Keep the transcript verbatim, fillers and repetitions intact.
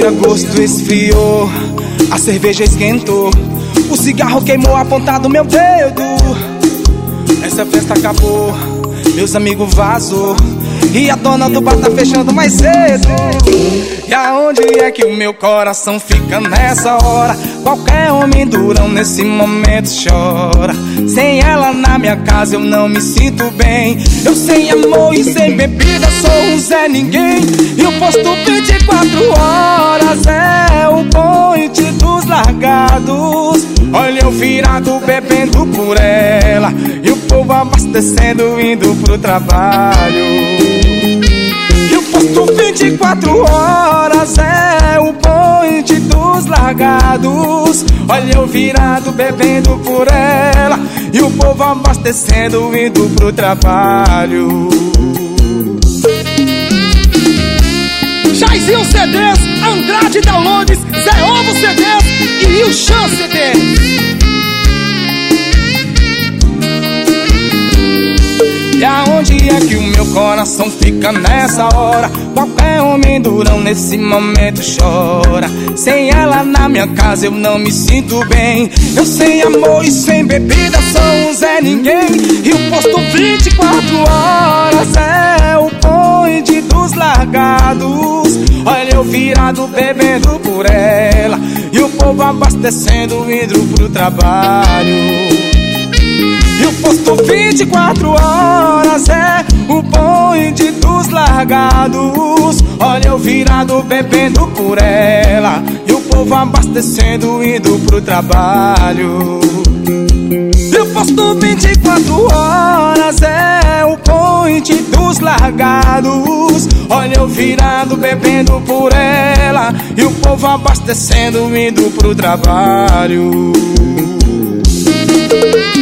tira-gosto esfriou, a cerveja esquentou, o cigarro queimou a ponta do meu dedo. Essa festa acabou, meus amigos vazou, e a dona do bar tá fechando mais cedo. E aonde é que o meu coração fica nessa hora? Qualquer homem durão nesse momento chora. Sem ela na minha casa eu não me sinto bem. Eu sem amor e sem bebida sou um Zé Ninguém. E o posto vinte e quatro horas é o point dos largados. Olha eu virado bebendo por ela, e o povo abastecendo indo pro trabalho. E o posto vinte e quatro horas é o point dos largados. Olha eu virado bebendo por ela, e o povo abastecendo indo pro trabalho. Jairzinho C Ds, Andrade Downloads, Zé Ovo C Ds e o Chan C Ds. E aonde é que o meu coração fica nessa hora? Qualquer homem durão nesse momento chora. Sem ela na minha casa eu não me sinto bem. Eu sem amor e sem bebida sou um Zé Ninguém. E o posto vinte e quatro horas é o point dos largados. Olha eu virado bebendo por ela, e o povo abastecendo indo pro trabalho. E o posto vinte e quatro horas é o point dos largados. Olha eu virado bebendo por ela, e o povo abastecendo indo pro trabalho. E o posto vinte e quatro horas é o point dos largados. Olha eu virado bebendo por ela, e o povo abastecendo indo pro trabalho.